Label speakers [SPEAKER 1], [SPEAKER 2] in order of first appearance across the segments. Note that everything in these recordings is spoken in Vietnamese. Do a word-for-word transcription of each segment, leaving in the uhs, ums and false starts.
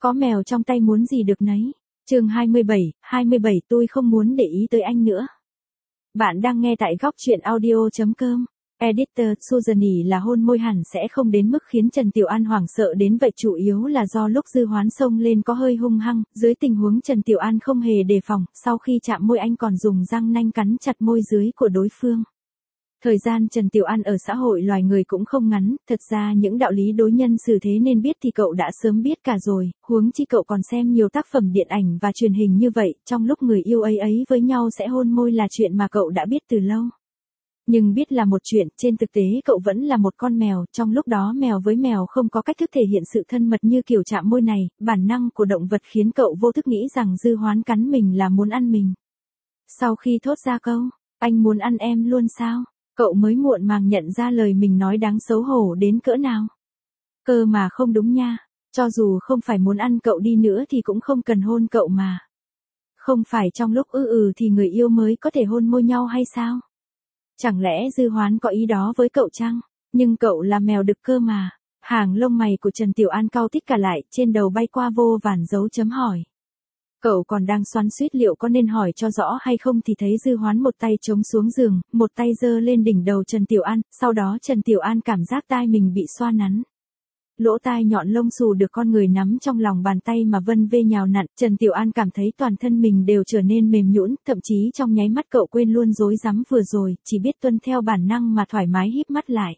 [SPEAKER 1] Có mèo trong tay muốn gì được nấy. Chương hai mươi bảy, hai mươi bảy tôi không muốn để ý tới anh nữa. Bạn đang nghe tại góc truyện audio chấm com. Editor Suzanne là hôn môi hẳn sẽ không đến mức khiến Trần Tiểu An hoảng sợ đến vậy, chủ yếu là do lúc Dư Hoán xông lên có hơi hung hăng, dưới tình huống Trần Tiểu An không hề đề phòng, sau khi chạm môi anh còn dùng răng nanh cắn chặt môi dưới của đối phương. Thời gian Trần Tiểu An ở xã hội loài người cũng không ngắn, thật ra những đạo lý đối nhân xử thế nên biết thì cậu đã sớm biết cả rồi, huống chi cậu còn xem nhiều tác phẩm điện ảnh và truyền hình như vậy, trong lúc người yêu ấy ấy với nhau sẽ hôn môi là chuyện mà cậu đã biết từ lâu. Nhưng biết là một chuyện, trên thực tế cậu vẫn là một con mèo, trong lúc đó mèo với mèo không có cách thức thể hiện sự thân mật như kiểu chạm môi này, bản năng của động vật khiến cậu vô thức nghĩ rằng Dư Hoán cắn mình là muốn ăn mình. Sau khi thốt ra câu, anh muốn ăn em luôn sao? Cậu mới muộn màng nhận ra lời mình nói đáng xấu hổ đến cỡ nào. Cơ mà không đúng nha, cho dù không phải muốn ăn cậu đi nữa thì cũng không cần hôn cậu mà. Không phải trong lúc ư ừ thì người yêu mới có thể hôn môi nhau hay sao? Chẳng lẽ Dư Hoán có ý đó với cậu chăng? Nhưng cậu là mèo đực cơ mà. Hàng lông mày của Trần Tiểu An cau tít cả lại, trên đầu bay qua vô vàn dấu chấm hỏi. Cậu còn đang xoắn xuýt liệu có nên hỏi cho rõ hay không thì thấy Dư Hoán một tay chống xuống giường, một tay giơ lên đỉnh đầu Trần Tiểu An, sau đó Trần Tiểu An cảm giác tai mình bị xoa nắn. Lỗ tai nhọn lông xù được con người nắm trong lòng bàn tay mà vân vê nhào nặn, Trần Tiểu An cảm thấy toàn thân mình đều trở nên mềm nhũn, thậm chí trong nháy mắt cậu quên luôn rối rắm vừa rồi, chỉ biết tuân theo bản năng mà thoải mái híp mắt lại.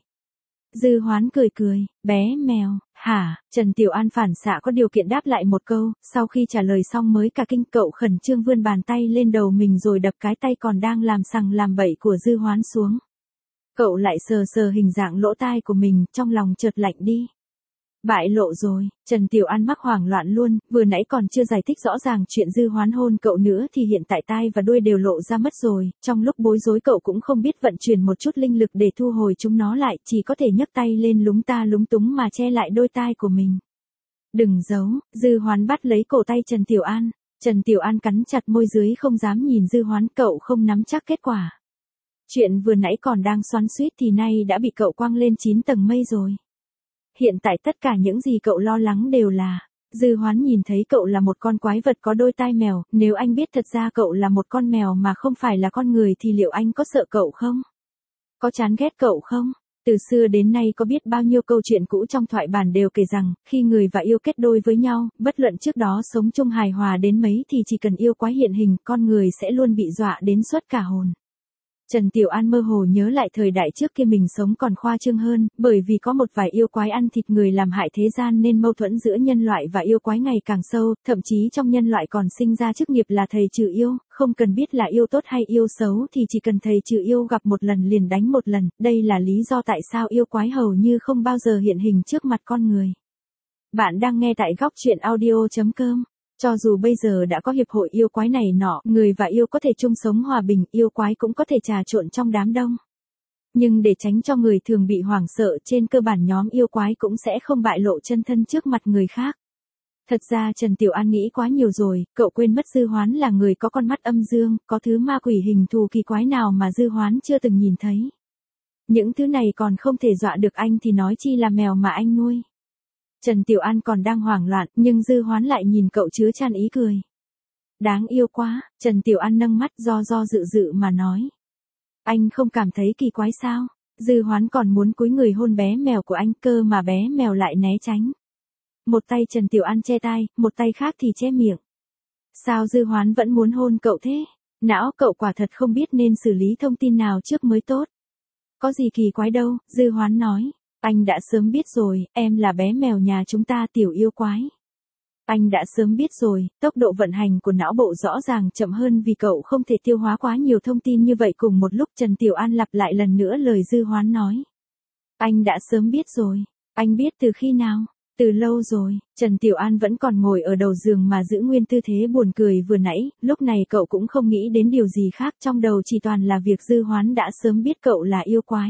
[SPEAKER 1] Dư Hoán cười cười, bé mèo, hả? Trần Tiểu An phản xạ có điều kiện đáp lại một câu, sau khi trả lời xong mới cả kinh, cậu khẩn trương vươn bàn tay lên đầu mình rồi đập cái tay còn đang làm sằng làm bậy của Dư Hoán xuống. Cậu lại sờ sờ hình dạng lỗ tai của mình, trong lòng chợt lạnh đi. Bại lộ rồi, Trần Tiểu An mắc hoảng loạn luôn, vừa nãy còn chưa giải thích rõ ràng chuyện Dư Hoán hôn cậu nữa thì hiện tại tai và đuôi đều lộ ra mất rồi, trong lúc bối rối cậu cũng không biết vận chuyển một chút linh lực để thu hồi chúng nó lại, chỉ có thể nhấc tay lên lúng ta lúng túng mà che lại đôi tai của mình. Đừng giấu, Dư Hoán bắt lấy cổ tay Trần Tiểu An, Trần Tiểu An cắn chặt môi dưới không dám nhìn Dư Hoán, cậu không nắm chắc kết quả. Chuyện vừa nãy còn đang xoắn xuýt thì nay đã bị cậu quăng lên chín tầng mây rồi. Hiện tại tất cả những gì cậu lo lắng đều là, Dư Hoán nhìn thấy cậu là một con quái vật có đôi tai mèo, nếu anh biết thật ra cậu là một con mèo mà không phải là con người thì liệu anh có sợ cậu không? Có chán ghét cậu không? Từ xưa đến nay có biết bao nhiêu câu chuyện cũ trong thoại bản đều kể rằng, khi người và yêu kết đôi với nhau, bất luận trước đó sống chung hài hòa đến mấy thì chỉ cần yêu quái hiện hình, con người sẽ luôn bị dọa đến suốt cả hồn. Trần Tiểu An mơ hồ nhớ lại thời đại trước kia mình sống còn khoa trương hơn, bởi vì có một vài yêu quái ăn thịt người làm hại thế gian nên mâu thuẫn giữa nhân loại và yêu quái ngày càng sâu, thậm chí trong nhân loại còn sinh ra chức nghiệp là thầy trừ yêu, không cần biết là yêu tốt hay yêu xấu thì chỉ cần thầy trừ yêu gặp một lần liền đánh một lần, đây là lý do tại sao yêu quái hầu như không bao giờ hiện hình trước mặt con người. Bạn đang nghe tại góc truyện audio chấm com. Cho dù bây giờ đã có hiệp hội yêu quái này nọ, người và yêu có thể chung sống hòa bình, yêu quái cũng có thể trà trộn trong đám đông. Nhưng để tránh cho người thường bị hoảng sợ, trên cơ bản nhóm yêu quái cũng sẽ không bại lộ chân thân trước mặt người khác. Thật ra Trần Tiểu An nghĩ quá nhiều rồi, cậu quên mất Dư Hoán là người có con mắt âm dương, có thứ ma quỷ hình thù kỳ quái nào mà Dư Hoán chưa từng nhìn thấy. Những thứ này còn không thể dọa được anh thì nói chi là mèo mà anh nuôi. Trần Tiểu An còn đang hoảng loạn, nhưng Dư Hoán lại nhìn cậu chứa chan ý cười. Đáng yêu quá, Trần Tiểu An nâng mắt do do dự dự mà nói. Anh không cảm thấy kỳ quái sao? Dư Hoán còn muốn cúi người hôn bé mèo của anh cơ mà bé mèo lại né tránh. Một tay Trần Tiểu An che tai, một tay khác thì che miệng. Sao Dư Hoán vẫn muốn hôn cậu thế? Não cậu quả thật không biết nên xử lý thông tin nào trước mới tốt. Có gì kỳ quái đâu, Dư Hoán nói. Anh đã sớm biết rồi, em là bé mèo nhà chúng ta tiểu yêu quái. Anh đã sớm biết rồi, tốc độ vận hành của não bộ rõ ràng chậm hơn vì cậu không thể tiêu hóa quá nhiều thông tin như vậy cùng một lúc. Trần Tiểu An lặp lại lần nữa lời Dư Hoán nói. Anh đã sớm biết rồi, anh biết từ khi nào? Từ lâu rồi, Trần Tiểu An vẫn còn ngồi ở đầu giường mà giữ nguyên tư thế buồn cười vừa nãy, lúc này cậu cũng không nghĩ đến điều gì khác, trong đầu chỉ toàn là việc Dư Hoán đã sớm biết cậu là yêu quái.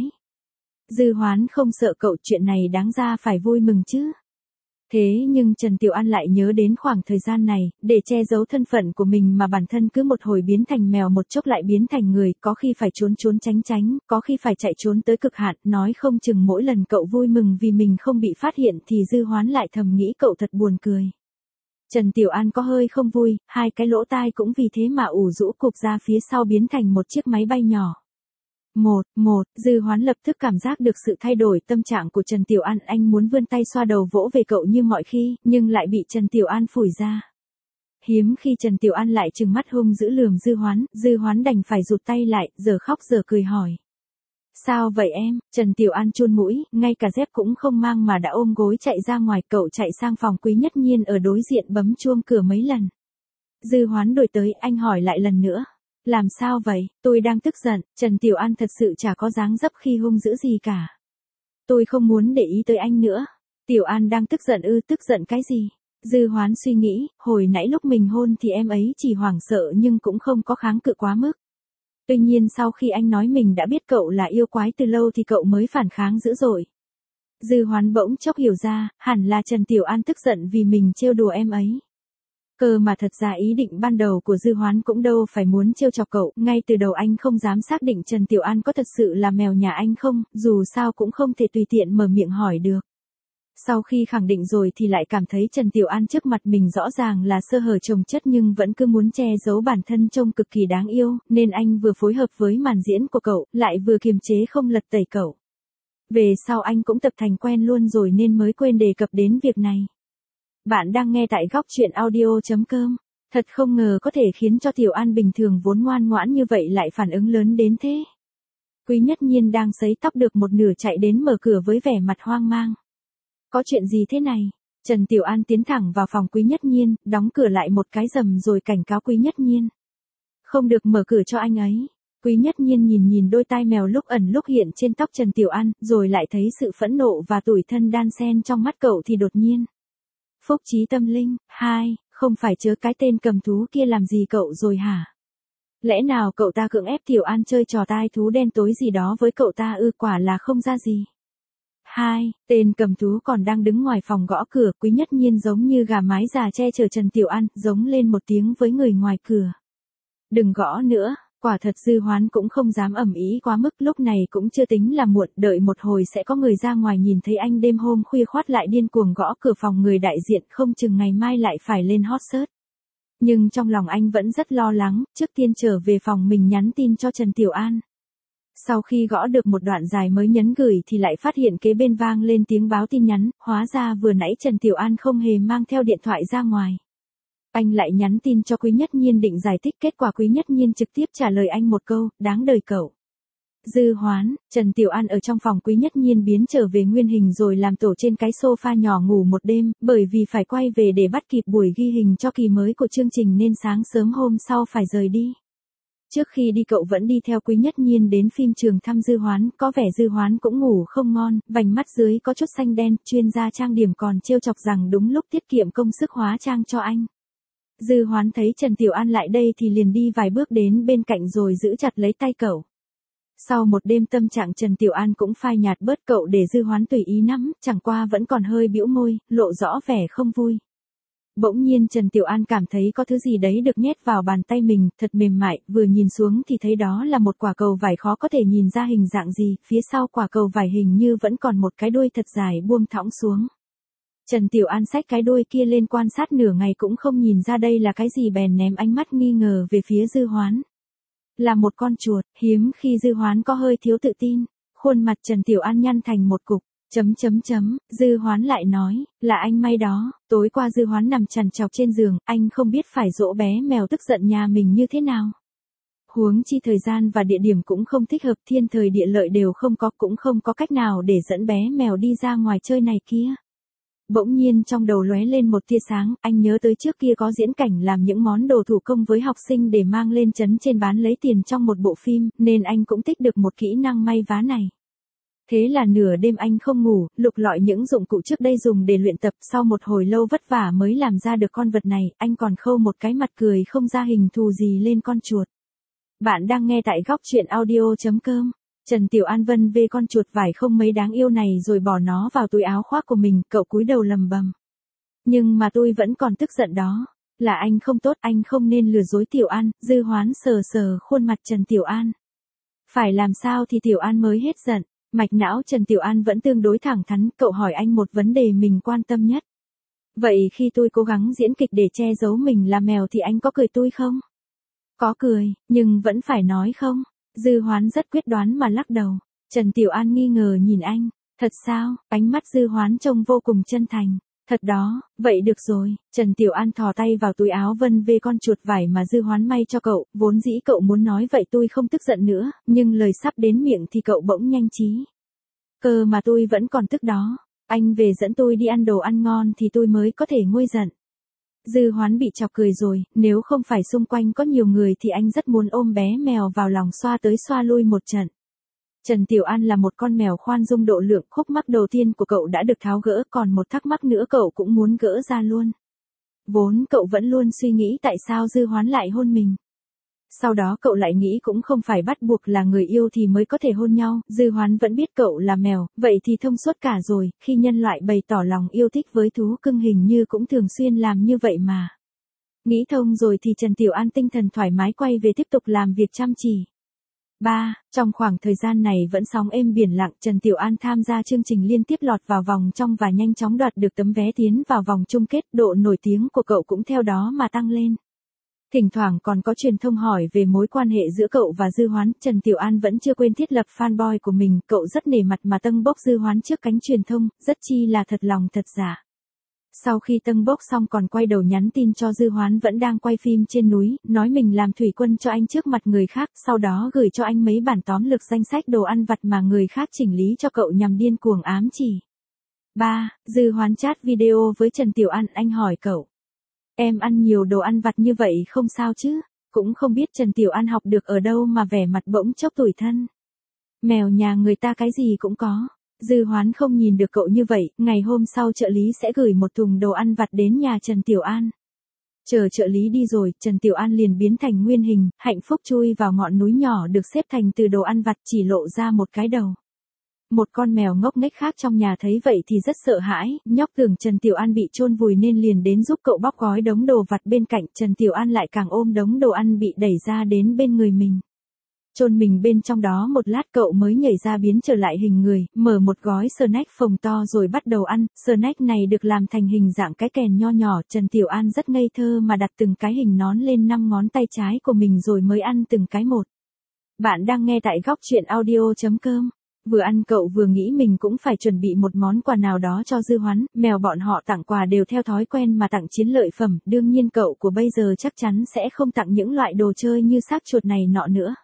[SPEAKER 1] Dư Hoán không sợ cậu, chuyện này đáng ra phải vui mừng chứ. Thế nhưng Trần Tiểu An lại nhớ đến khoảng thời gian này, để che giấu thân phận của mình mà bản thân cứ một hồi biến thành mèo một chốc lại biến thành người, có khi phải trốn trốn tránh tránh, có khi phải chạy trốn tới cực hạn, nói không chừng mỗi lần cậu vui mừng vì mình không bị phát hiện thì Dư Hoán lại thầm nghĩ cậu thật buồn cười. Trần Tiểu An có hơi không vui, hai cái lỗ tai cũng vì thế mà ủ rũ cụp ra phía sau biến thành một chiếc máy bay nhỏ. Một, một, Dư Hoán lập tức cảm giác được sự thay đổi tâm trạng của Trần Tiểu An, anh muốn vươn tay xoa đầu vỗ về cậu như mọi khi, nhưng lại bị Trần Tiểu An phủi ra. Hiếm khi Trần Tiểu An lại trừng mắt hung dữ lườm Dư Hoán, Dư Hoán đành phải rụt tay lại, giờ khóc giờ cười hỏi. Sao vậy em? Trần Tiểu An chun mũi, ngay cả dép cũng không mang mà đã ôm gối chạy ra ngoài, cậu chạy sang phòng Quý Nhất Nhiên ở đối diện bấm chuông cửa mấy lần. Dư Hoán đổi tới, anh hỏi lại lần nữa. Làm sao vậy? Tôi đang tức giận. Trần Tiểu An thật sự chả có dáng dấp khi hung dữ gì cả. Tôi không muốn để ý tới anh nữa. Tiểu An đang tức giận ư? Tức giận cái gì? Dư Hoán suy nghĩ, hồi nãy lúc mình hôn thì em ấy chỉ hoảng sợ nhưng cũng không có kháng cự quá mức. Tuy nhiên sau khi anh nói mình đã biết cậu là yêu quái từ lâu thì cậu mới phản kháng dữ dội. Dư Hoán bỗng chốc hiểu ra, hẳn là Trần Tiểu An tức giận vì mình trêu đùa em ấy. Cơ mà thật ra ý định ban đầu của Dư Hoán cũng đâu phải muốn trêu chọc cậu, ngay từ đầu anh không dám xác định Trần Tiểu An có thật sự là mèo nhà anh không, dù sao cũng không thể tùy tiện mở miệng hỏi được. Sau khi khẳng định rồi thì lại cảm thấy Trần Tiểu An trước mặt mình rõ ràng là sơ hở chồng chất nhưng vẫn cứ muốn che giấu bản thân trông cực kỳ đáng yêu, nên anh vừa phối hợp với màn diễn của cậu, lại vừa kiềm chế không lật tẩy cậu. Về sau anh cũng tập thành quen luôn rồi nên mới quên đề cập đến việc này. Bạn đang nghe tại góc truyện audio chấm com. Thật không ngờ có thể khiến cho Tiểu An bình thường vốn ngoan ngoãn như vậy lại phản ứng lớn đến thế. Quý Nhất Nhiên đang sấy tóc được một nửa chạy đến mở cửa với vẻ mặt hoang mang. Có chuyện gì thế này? Trần Tiểu An tiến thẳng vào phòng Quý Nhất Nhiên, đóng cửa lại một cái rầm rồi cảnh cáo Quý Nhất Nhiên. Không được mở cửa cho anh ấy. Quý Nhất Nhiên nhìn nhìn đôi tai mèo lúc ẩn lúc hiện trên tóc Trần Tiểu An, rồi lại thấy sự phẫn nộ và tủi thân đan xen trong mắt cậu thì đột nhiên. Phúc trí tâm linh, hai, không phải chớ cái tên cầm thú kia làm gì cậu rồi hả? Lẽ nào cậu ta cưỡng ép Tiểu An chơi trò tai thú đen tối gì đó với cậu ta ư? Quả là không ra gì. Hai, tên cầm thú còn đang đứng ngoài phòng gõ cửa, Quý Nhất Nhiên giống như gà mái già che chở Trần Tiểu An, giống lên một tiếng với người ngoài cửa. Đừng gõ nữa, quả thật Dư Hoán cũng không dám ầm ĩ quá mức, lúc này cũng chưa tính là muộn, đợi một hồi sẽ có người ra ngoài nhìn thấy anh đêm hôm khuya khoắt lại điên cuồng gõ cửa phòng người đại diện, không chừng ngày mai lại phải lên hot search. Nhưng trong lòng anh vẫn rất lo lắng, trước tiên trở về phòng mình nhắn tin cho Trần Tiểu An. Sau khi gõ được một đoạn dài mới nhấn gửi thì lại phát hiện kế bên vang lên tiếng báo tin nhắn, hóa ra vừa nãy Trần Tiểu An không hề mang theo điện thoại ra ngoài. Anh lại nhắn tin cho Quý Nhất Nhiên định giải thích, kết quả Quý Nhất Nhiên trực tiếp trả lời anh một câu, đáng đời cậu. Dư Hoán, Trần Tiểu An ở trong phòng Quý Nhất Nhiên biến trở về nguyên hình rồi làm tổ trên cái sofa nhỏ ngủ một đêm, bởi vì phải quay về để bắt kịp buổi ghi hình cho kỳ mới của chương trình nên sáng sớm hôm sau phải rời đi. Trước khi đi cậu vẫn đi theo Quý Nhất Nhiên đến phim trường thăm Dư Hoán, có vẻ Dư Hoán cũng ngủ không ngon, vành mắt dưới có chút xanh đen, chuyên gia trang điểm còn trêu chọc rằng đúng lúc tiết kiệm công sức hóa trang cho anh. Dư Hoán thấy Trần Tiểu An lại đây thì liền đi vài bước đến bên cạnh rồi giữ chặt lấy tay cậu. Sau một đêm tâm trạng Trần Tiểu An cũng phai nhạt bớt, cậu để Dư Hoán tùy ý nắm, chẳng qua vẫn còn hơi bĩu môi, lộ rõ vẻ không vui. Bỗng nhiên Trần Tiểu An cảm thấy có thứ gì đấy được nhét vào bàn tay mình, thật mềm mại, vừa nhìn xuống thì thấy đó là một quả cầu vải khó có thể nhìn ra hình dạng gì, phía sau quả cầu vải hình như vẫn còn một cái đuôi thật dài buông thõng xuống. Trần Tiểu An xách cái đuôi kia lên quan sát nửa ngày cũng không nhìn ra đây là cái gì bèn ném ánh mắt nghi ngờ về phía Dư Hoán. Là một con chuột, hiếm khi Dư Hoán có hơi thiếu tự tin, khuôn mặt Trần Tiểu An nhăn thành một cục. Chấm chấm chấm, Dư Hoán lại nói, là anh may đó, tối qua Dư Hoán nằm trằn trọc trên giường, anh không biết phải dỗ bé mèo tức giận nhà mình như thế nào. Huống chi thời gian và địa điểm cũng không thích hợp, thiên thời địa lợi đều không có, cũng không có cách nào để dẫn bé mèo đi ra ngoài chơi này kia. Bỗng nhiên trong đầu lóe lên một tia sáng, anh nhớ tới trước kia có diễn cảnh làm những món đồ thủ công với học sinh để mang lên trấn trên bán lấy tiền trong một bộ phim, nên anh cũng tích được một kỹ năng may vá này. Thế là nửa đêm anh không ngủ, lục lọi những dụng cụ trước đây dùng để luyện tập, sau một hồi lâu vất vả mới làm ra được con vật này, anh còn khâu một cái mặt cười không ra hình thù gì lên con chuột. Bạn đang nghe tại góc truyện audio chấm com. Trần Tiểu An vân về con chuột vải không mấy đáng yêu này rồi bỏ nó vào túi áo khoác của mình, cậu cúi đầu lầm bầm. Nhưng mà tôi vẫn còn tức giận đó. Là anh không tốt, anh không nên lừa dối Tiểu An. Dư Hoán sờ sờ khuôn mặt Trần Tiểu An. Phải làm sao thì Tiểu An mới hết giận. Mạch não Trần Tiểu An vẫn tương đối thẳng thắn, cậu hỏi anh một vấn đề mình quan tâm nhất. Vậy khi tôi cố gắng diễn kịch để che giấu mình là mèo thì anh có cười tôi không? Có cười, nhưng vẫn phải nói không. Dư Hoán rất quyết đoán mà lắc đầu. Trần Tiểu An nghi ngờ nhìn anh. Thật sao? Ánh mắt Dư Hoán trông vô cùng chân thành. Thật đó, vậy được rồi. Trần Tiểu An thò tay vào túi áo vân về con chuột vải mà Dư Hoán may cho cậu. Vốn dĩ cậu muốn nói vậy tôi không tức giận nữa, nhưng lời sắp đến miệng thì cậu bỗng nhanh trí. Cơ mà tôi vẫn còn tức đó. Anh về dẫn tôi đi ăn đồ ăn ngon thì tôi mới có thể nguôi giận. Dư Hoán bị chọc cười rồi, nếu không phải xung quanh có nhiều người thì anh rất muốn ôm bé mèo vào lòng xoa tới xoa lui một trận. Trần Tiểu An là một con mèo khoan dung độ lượng, khúc mắc đầu tiên của cậu đã được tháo gỡ, còn một thắc mắc nữa cậu cũng muốn gỡ ra luôn. Vốn cậu vẫn luôn suy nghĩ tại sao Dư Hoán lại hôn mình. Sau đó cậu lại nghĩ cũng không phải bắt buộc là người yêu thì mới có thể hôn nhau, Dư Hoán vẫn biết cậu là mèo, vậy thì thông suốt cả rồi, khi nhân loại bày tỏ lòng yêu thích với thú cưng hình như cũng thường xuyên làm như vậy mà. Nghĩ thông rồi thì Trần Tiểu An tinh thần thoải mái quay về tiếp tục làm việc chăm chỉ. ba. Trong khoảng thời gian này vẫn sóng êm biển lặng, Trần Tiểu An tham gia chương trình liên tiếp lọt vào vòng trong và nhanh chóng đoạt được tấm vé tiến vào vòng chung kết, độ nổi tiếng của cậu cũng theo đó mà tăng lên. Thỉnh thoảng còn có truyền thông hỏi về mối quan hệ giữa cậu và Dư Hoán, Trần Tiểu An vẫn chưa quên thiết lập fanboy của mình, cậu rất nể mặt mà tâng bốc Dư Hoán trước cánh truyền thông, rất chi là thật lòng thật giả. Sau khi tâng bốc xong còn quay đầu nhắn tin cho Dư Hoán vẫn đang quay phim trên núi, nói mình làm thủy quân cho anh trước mặt người khác, sau đó gửi cho anh mấy bản tóm lược danh sách đồ ăn vặt mà người khác chỉnh lý cho cậu nhằm điên cuồng ám chỉ. ba. Dư Hoán chat video với Trần Tiểu An, anh hỏi cậu. Em ăn nhiều đồ ăn vặt như vậy không sao chứ? Cũng không biết Trần Tiểu An học được ở đâu mà vẻ mặt bỗng chốc tủi thân. Mèo nhà người ta cái gì cũng có. Dư Hoán không nhìn được cậu như vậy, ngày hôm sau trợ lý sẽ gửi một thùng đồ ăn vặt đến nhà Trần Tiểu An. Chờ trợ lý đi rồi, Trần Tiểu An liền biến thành nguyên hình, hạnh phúc chui vào ngọn núi nhỏ được xếp thành từ đồ ăn vặt, chỉ lộ ra một cái đầu. Một con mèo ngốc nghếch khác trong nhà thấy vậy thì rất sợ hãi, nhóc tưởng Trần Tiểu An bị chôn vùi nên liền đến giúp cậu bóc gói đống đồ vặt bên cạnh, Trần Tiểu An lại càng ôm đống đồ ăn bị đẩy ra đến bên người mình. Chôn mình bên trong đó một lát cậu mới nhảy ra biến trở lại hình người, mở một gói snack phồng to rồi bắt đầu ăn, snack này được làm thành hình dạng cái kèn nho nhỏ, Trần Tiểu An rất ngây thơ mà đặt từng cái hình nón lên năm ngón tay trái của mình rồi mới ăn từng cái một. Bạn đang nghe tại góc truyện audio chấm com. Vừa ăn cậu vừa nghĩ mình cũng phải chuẩn bị một món quà nào đó cho Dư Hoán, mèo bọn họ tặng quà đều theo thói quen mà tặng chiến lợi phẩm, đương nhiên cậu của bây giờ chắc chắn sẽ không tặng những loại đồ chơi như xác chuột này nọ nữa.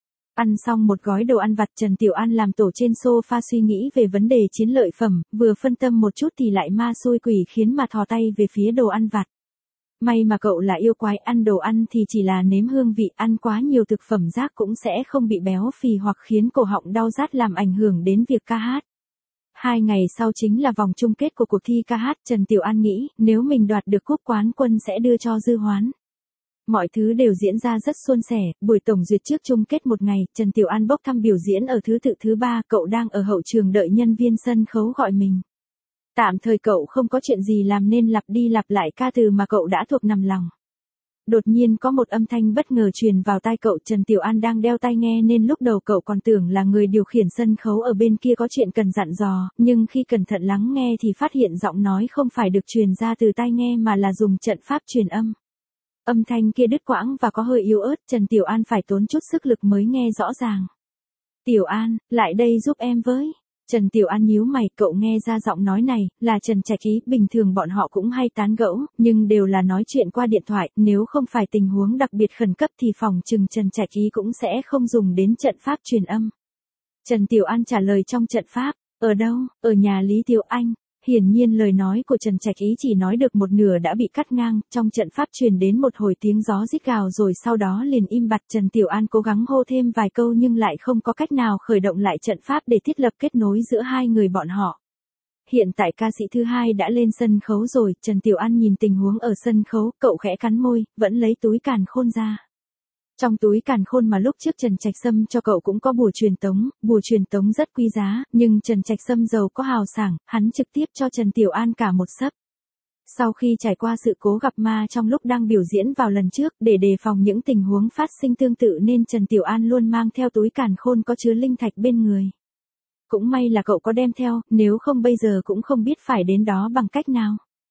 [SPEAKER 1] Ăn xong một gói đồ ăn vặt, Trần Tiểu An làm tổ trên sofa suy nghĩ về vấn đề chiến lợi phẩm, vừa phân tâm một chút thì lại ma xui quỷ khiến mà thò tay về phía đồ ăn vặt. May mà cậu là yêu quái, ăn đồ ăn thì chỉ là nếm hương vị, ăn quá nhiều thực phẩm rác cũng sẽ không bị béo phì hoặc khiến cổ họng đau rát làm ảnh hưởng đến việc ca hát. Hai ngày sau chính là vòng chung kết của cuộc thi ca hát, Trần Tiểu An nghĩ nếu mình đoạt được cúp quán quân sẽ đưa cho Dư Hoán. Mọi thứ đều diễn ra rất suôn sẻ, buổi tổng duyệt trước chung kết một ngày, Trần Tiểu An bốc thăm biểu diễn ở thứ tự thứ ba, cậu đang ở hậu trường đợi nhân viên sân khấu gọi mình. Tạm thời cậu không có chuyện gì làm nên lặp đi lặp lại ca từ mà cậu đã thuộc nằm lòng. Đột nhiên có một âm thanh bất ngờ truyền vào tai cậu, Trần Tiểu An đang đeo tai nghe nên lúc đầu cậu còn tưởng là người điều khiển sân khấu ở bên kia có chuyện cần dặn dò, nhưng khi cẩn thận lắng nghe thì phát hiện giọng nói không phải được truyền ra từ tai nghe mà là dùng trận pháp truyền âm. Âm thanh kia đứt quãng và có hơi yếu ớt, Trần Tiểu An phải tốn chút sức lực mới nghe rõ ràng. Tiểu An, lại đây giúp em với. Trần Tiểu An nhíu mày, cậu nghe ra giọng nói này, là Trần Trạch Ý, bình thường bọn họ cũng hay tán gẫu, nhưng đều là nói chuyện qua điện thoại, nếu không phải tình huống đặc biệt khẩn cấp thì phòng chừng Trần Trạch Ý cũng sẽ không dùng đến trận pháp truyền âm. Trần Tiểu An trả lời trong trận pháp, ở đâu, ở nhà Lý Tiểu Anh. Hiển nhiên lời nói của Trần Trạch Ý chỉ nói được một nửa đã bị cắt ngang, trong trận pháp truyền đến một hồi tiếng gió rít gào rồi sau đó liền im bặt. Trần Tiểu An cố gắng hô thêm vài câu nhưng lại không có cách nào khởi động lại trận pháp để thiết lập kết nối giữa hai người bọn họ. Hiện tại ca sĩ thứ hai đã lên sân khấu rồi, Trần Tiểu An nhìn tình huống ở sân khấu, cậu khẽ cắn môi, vẫn lấy túi càn khôn ra. Trong túi càn khôn mà lúc trước Trần Trạch Sâm cho cậu cũng có bùa truyền tống, bùa truyền tống rất quý giá, nhưng Trần Trạch Sâm giàu có hào sảng, hắn trực tiếp cho Trần Tiểu An cả một sấp. Sau khi trải qua sự cố gặp ma trong lúc đang biểu diễn vào lần trước, để đề phòng những tình huống phát sinh tương tự nên Trần Tiểu An luôn mang theo túi càn khôn có chứa linh thạch bên người. Cũng may là cậu có đem theo, nếu không bây giờ cũng không biết phải đến đó bằng cách nào.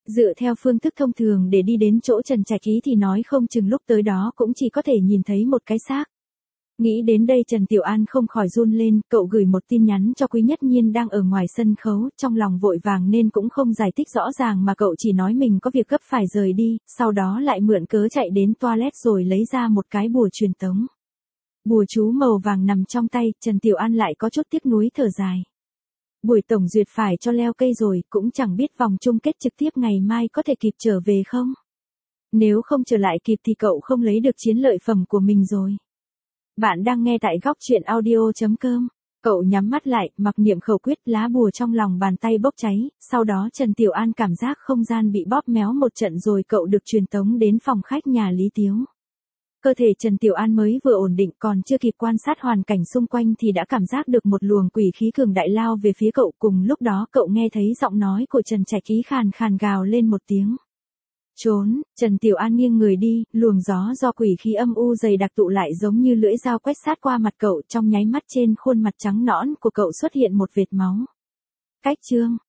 [SPEAKER 1] Dựa theo phương thức thông thường để đi đến chỗ Trần Trạch Ý thì nói không chừng lúc tới đó cũng chỉ có thể nhìn thấy một cái xác. Nghĩ đến đây Trần Tiểu An không khỏi run lên, cậu gửi một tin nhắn cho Quý Nhất Nhiên đang ở ngoài sân khấu, trong lòng vội vàng nên cũng không giải thích rõ ràng mà cậu chỉ nói mình có việc gấp phải rời đi, sau đó lại mượn cớ chạy đến toilet rồi lấy ra một cái bùa truyền tống. Bùa chú màu vàng nằm trong tay, Trần Tiểu An lại có chút tiếc nuối thở dài. Buổi tổng duyệt phải cho leo cây rồi, cũng chẳng biết vòng chung kết trực tiếp ngày mai có thể kịp trở về không? Nếu không trở lại kịp thì cậu không lấy được chiến lợi phẩm của mình rồi. Bạn đang nghe tại góc truyện audio chấm com. Cậu nhắm mắt lại, mặc niệm khẩu quyết, lá bùa trong lòng bàn tay bốc cháy, sau đó Trần Tiểu An cảm giác không gian bị bóp méo một trận rồi cậu được truyền tống đến phòng khách nhà Lý Tiếu. Cơ thể Trần Tiểu An mới vừa ổn định còn chưa kịp quan sát hoàn cảnh xung quanh thì đã cảm giác được một luồng quỷ khí cường đại lao về phía cậu, cùng lúc đó cậu nghe thấy giọng nói của Trần Trạch Ý khàn khàn gào lên một tiếng. Trốn, Trần Tiểu An nghiêng người đi, luồng gió do quỷ khí âm u dày đặc tụ lại giống như lưỡi dao quét sát qua mặt cậu, trong nháy mắt trên khuôn mặt trắng nõn của cậu xuất hiện một vệt máu. Cách chương